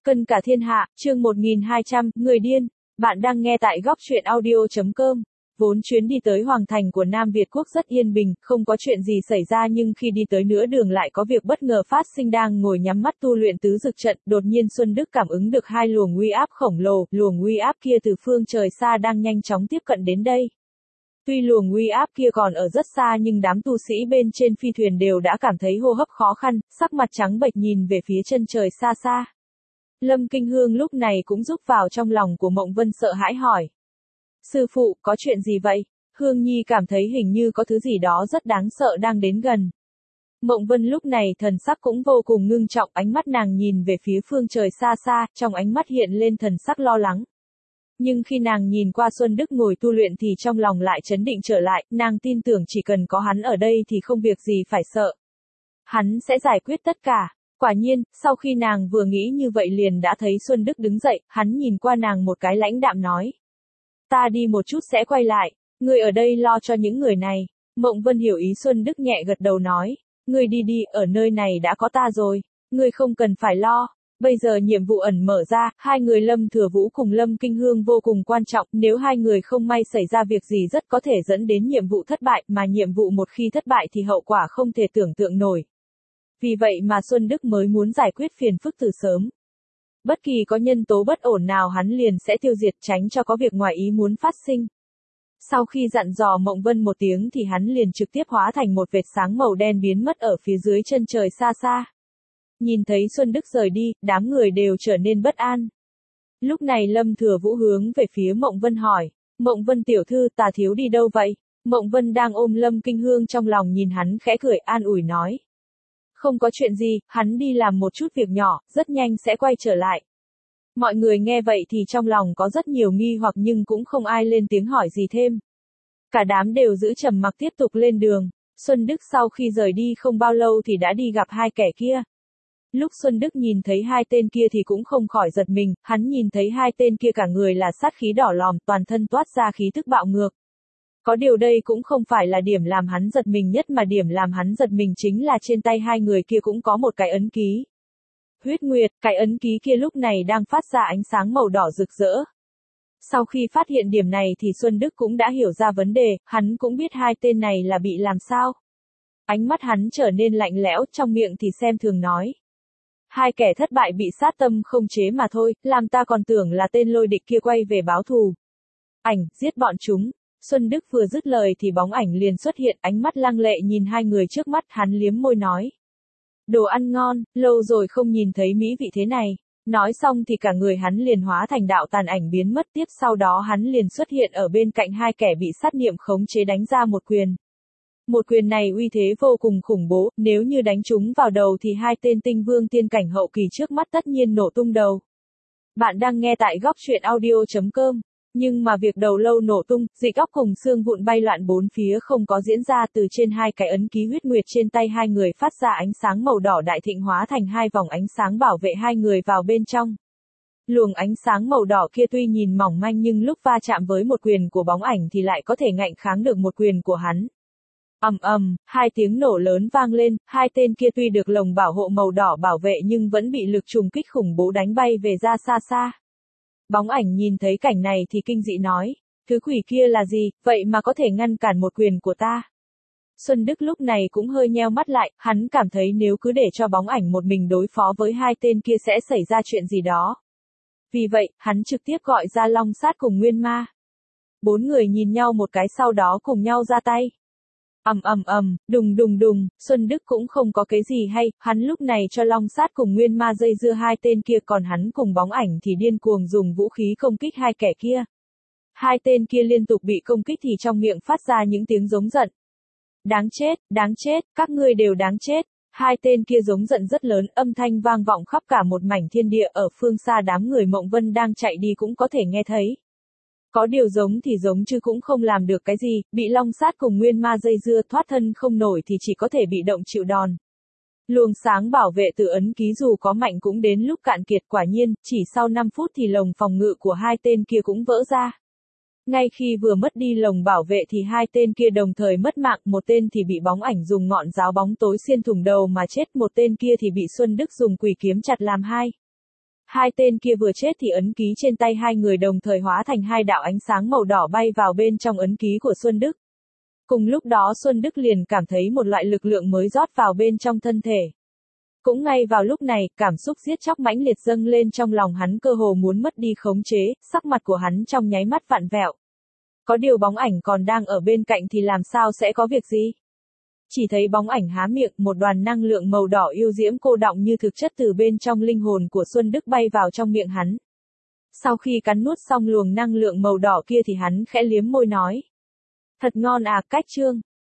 Cân cả thiên hạ, chương 1200, người điên. Bạn đang nghe tại góc truyện audio.com. Vốn chuyến đi tới Hoàng Thành của Nam Việt Quốc rất yên bình, không có chuyện gì xảy ra nhưng khi đi tới nửa đường lại có việc bất ngờ phát sinh. Đang ngồi nhắm mắt tu luyện tứ dực trận, đột nhiên Xuân Đức cảm ứng được hai luồng uy áp khổng lồ, luồng uy áp kia từ phương trời xa đang nhanh chóng tiếp cận đến đây. Tuy luồng uy áp kia còn ở rất xa nhưng đám tu sĩ bên trên phi thuyền đều đã cảm thấy hô hấp khó khăn, sắc mặt trắng bệch nhìn về phía chân trời xa xa. Lâm Kinh Hương lúc này cũng rúc vào trong lòng của Mộng Vân sợ hãi hỏi. Sư phụ, có chuyện gì vậy? Hương Nhi cảm thấy hình như có thứ gì đó rất đáng sợ đang đến gần. Mộng Vân lúc này thần sắc cũng vô cùng ngưng trọng, ánh mắt nàng nhìn về phía phương trời xa xa, trong ánh mắt hiện lên thần sắc lo lắng. Nhưng khi nàng nhìn qua Xuân Đức ngồi tu luyện thì trong lòng lại trấn định trở lại, nàng tin tưởng chỉ cần có hắn ở đây thì không việc gì phải sợ. Hắn sẽ giải quyết tất cả. Quả nhiên, sau khi nàng vừa nghĩ như vậy liền đã thấy Xuân Đức đứng dậy, hắn nhìn qua nàng một cái lãnh đạm nói. Ta đi một chút sẽ quay lại, ngươi ở đây lo cho những người này. Mộng Vân hiểu ý Xuân Đức nhẹ gật đầu nói. Ngươi đi đi, ở nơi này đã có ta rồi, ngươi không cần phải lo. Bây giờ nhiệm vụ ẩn mở ra, hai người Lâm Thừa Vũ cùng Lâm Kinh Hương vô cùng quan trọng, nếu hai người không may xảy ra việc gì rất có thể dẫn đến nhiệm vụ thất bại, mà nhiệm vụ một khi thất bại thì hậu quả không thể tưởng tượng nổi. Vì vậy mà Xuân Đức mới muốn giải quyết phiền phức từ sớm. Bất kỳ có nhân tố bất ổn nào hắn liền sẽ tiêu diệt tránh cho có việc ngoài ý muốn phát sinh. Sau khi dặn dò Mộng Vân một tiếng thì hắn liền trực tiếp hóa thành một vệt sáng màu đen biến mất ở phía dưới chân trời xa xa. Nhìn thấy Xuân Đức rời đi, đám người đều trở nên bất an. Lúc này Lâm Thừa Vũ hướng về phía Mộng Vân hỏi, Mộng Vân tiểu thư, Tà thiếu đi đâu vậy? Mộng Vân đang ôm Lâm Kinh Hương trong lòng nhìn hắn khẽ cười an ủi nói. Không có chuyện gì, hắn đi làm một chút việc nhỏ, rất nhanh sẽ quay trở lại. Mọi người nghe vậy thì trong lòng có rất nhiều nghi hoặc nhưng cũng không ai lên tiếng hỏi gì thêm. Cả đám đều giữ trầm mặc tiếp tục lên đường. Xuân Đức sau khi rời đi không bao lâu thì đã đi gặp hai kẻ kia. Lúc Xuân Đức nhìn thấy hai tên kia thì cũng không khỏi giật mình, hắn nhìn thấy hai tên kia cả người là sát khí đỏ lòm, toàn thân toát ra khí tức bạo ngược. Có điều đây cũng không phải là điểm làm hắn giật mình nhất mà điểm làm hắn giật mình chính là trên tay hai người kia cũng có một cái ấn ký. Huyết Nguyệt, cái ấn ký kia lúc này đang phát ra ánh sáng màu đỏ rực rỡ. Sau khi phát hiện điểm này thì Xuân Đức cũng đã hiểu ra vấn đề, hắn cũng biết hai tên này là bị làm sao. Ánh mắt hắn trở nên lạnh lẽo, trong miệng thì xem thường nói. Hai kẻ thất bại bị sát tâm không chế mà thôi, làm ta còn tưởng là tên lôi địch kia quay về báo thù. Ảnh, giết bọn chúng. Xuân Đức vừa dứt lời thì bóng ảnh liền xuất hiện, ánh mắt lăng lệ nhìn hai người trước mắt, hắn liếm môi nói. Đồ ăn ngon, lâu rồi không nhìn thấy mỹ vị thế này. Nói xong thì cả người hắn liền hóa thành đạo tàn ảnh biến mất, tiếp sau đó hắn liền xuất hiện ở bên cạnh hai kẻ bị sát niệm khống chế đánh ra một quyền. Một quyền này uy thế vô cùng khủng bố, nếu như đánh chúng vào đầu thì hai tên tinh vương tiên cảnh hậu kỳ trước mắt tất nhiên nổ tung đầu. Bạn đang nghe tại góc truyện audio.com. Nhưng mà việc đầu lâu nổ tung, dịch óc cùng xương vụn bay loạn bốn phía không có diễn ra, từ trên hai cái ấn ký huyết nguyệt trên tay hai người phát ra ánh sáng màu đỏ đại thịnh hóa thành hai vòng ánh sáng bảo vệ hai người vào bên trong. Luồng ánh sáng màu đỏ kia tuy nhìn mỏng manh nhưng lúc va chạm với một quyền của bóng ảnh thì lại có thể ngạnh kháng được một quyền của hắn. Ầm ầm, hai tiếng nổ lớn vang lên, hai tên kia tuy được lồng bảo hộ màu đỏ bảo vệ nhưng vẫn bị lực trùng kích khủng bố đánh bay về ra xa xa. Bóng ảnh nhìn thấy cảnh này thì kinh dị nói, thứ quỷ kia là gì, vậy mà có thể ngăn cản một quyền của ta. Xuân Đức lúc này cũng hơi nheo mắt lại, hắn cảm thấy nếu cứ để cho bóng ảnh một mình đối phó với hai tên kia sẽ xảy ra chuyện gì đó. Vì vậy, hắn trực tiếp gọi ra Long Sát cùng Nguyên Ma. Bốn người nhìn nhau một cái sau đó cùng nhau ra tay. Đùng đùng đùng, Xuân Đức cũng không có cái gì hay, hắn lúc này cho Long Sát cùng Nguyên Ma dây dưa hai tên kia, còn hắn cùng bóng ảnh thì điên cuồng dùng vũ khí công kích hai kẻ kia. Hai tên kia liên tục bị công kích thì trong miệng phát ra những tiếng giống giận. Đáng chết, các ngươi đều đáng chết. Hai tên kia giống giận rất lớn, âm thanh vang vọng khắp cả một mảnh thiên địa, ở phương xa đám người Mộng Vân đang chạy đi cũng có thể nghe thấy. Có điều giống thì giống chứ cũng không làm được cái gì, bị Long Sát cùng Nguyên Ma dây dưa thoát thân không nổi thì chỉ có thể bị động chịu đòn. Luồng sáng bảo vệ từ ấn ký dù có mạnh cũng đến lúc cạn kiệt, quả nhiên, chỉ sau 5 phút thì lồng phòng ngự của hai tên kia cũng vỡ ra. Ngay khi vừa mất đi lồng bảo vệ thì hai tên kia đồng thời mất mạng, một tên thì bị bóng ảnh dùng ngọn giáo bóng tối xuyên thủng đầu mà chết, một tên kia thì bị Xuân Đức dùng quỷ kiếm chặt làm hai. Hai tên kia vừa chết thì ấn ký trên tay hai người đồng thời hóa thành hai đạo ánh sáng màu đỏ bay vào bên trong ấn ký của Xuân Đức. Cùng lúc đó Xuân Đức liền cảm thấy một loại lực lượng mới rót vào bên trong thân thể. Cũng ngay vào lúc này, cảm xúc giết chóc mãnh liệt dâng lên trong lòng hắn, cơ hồ muốn mất đi khống chế, sắc mặt của hắn trong nháy mắt vặn vẹo. Có điều bóng ảnh còn đang ở bên cạnh thì làm sao sẽ có việc gì? Chỉ thấy bóng ảnh há miệng, một đoàn năng lượng màu đỏ yêu diễm cô đọng như thực chất từ bên trong linh hồn của Xuân Đức bay vào trong miệng hắn. Sau khi cắn nuốt xong luồng năng lượng màu đỏ kia thì hắn khẽ liếm môi nói. Thật ngon à, cách trương.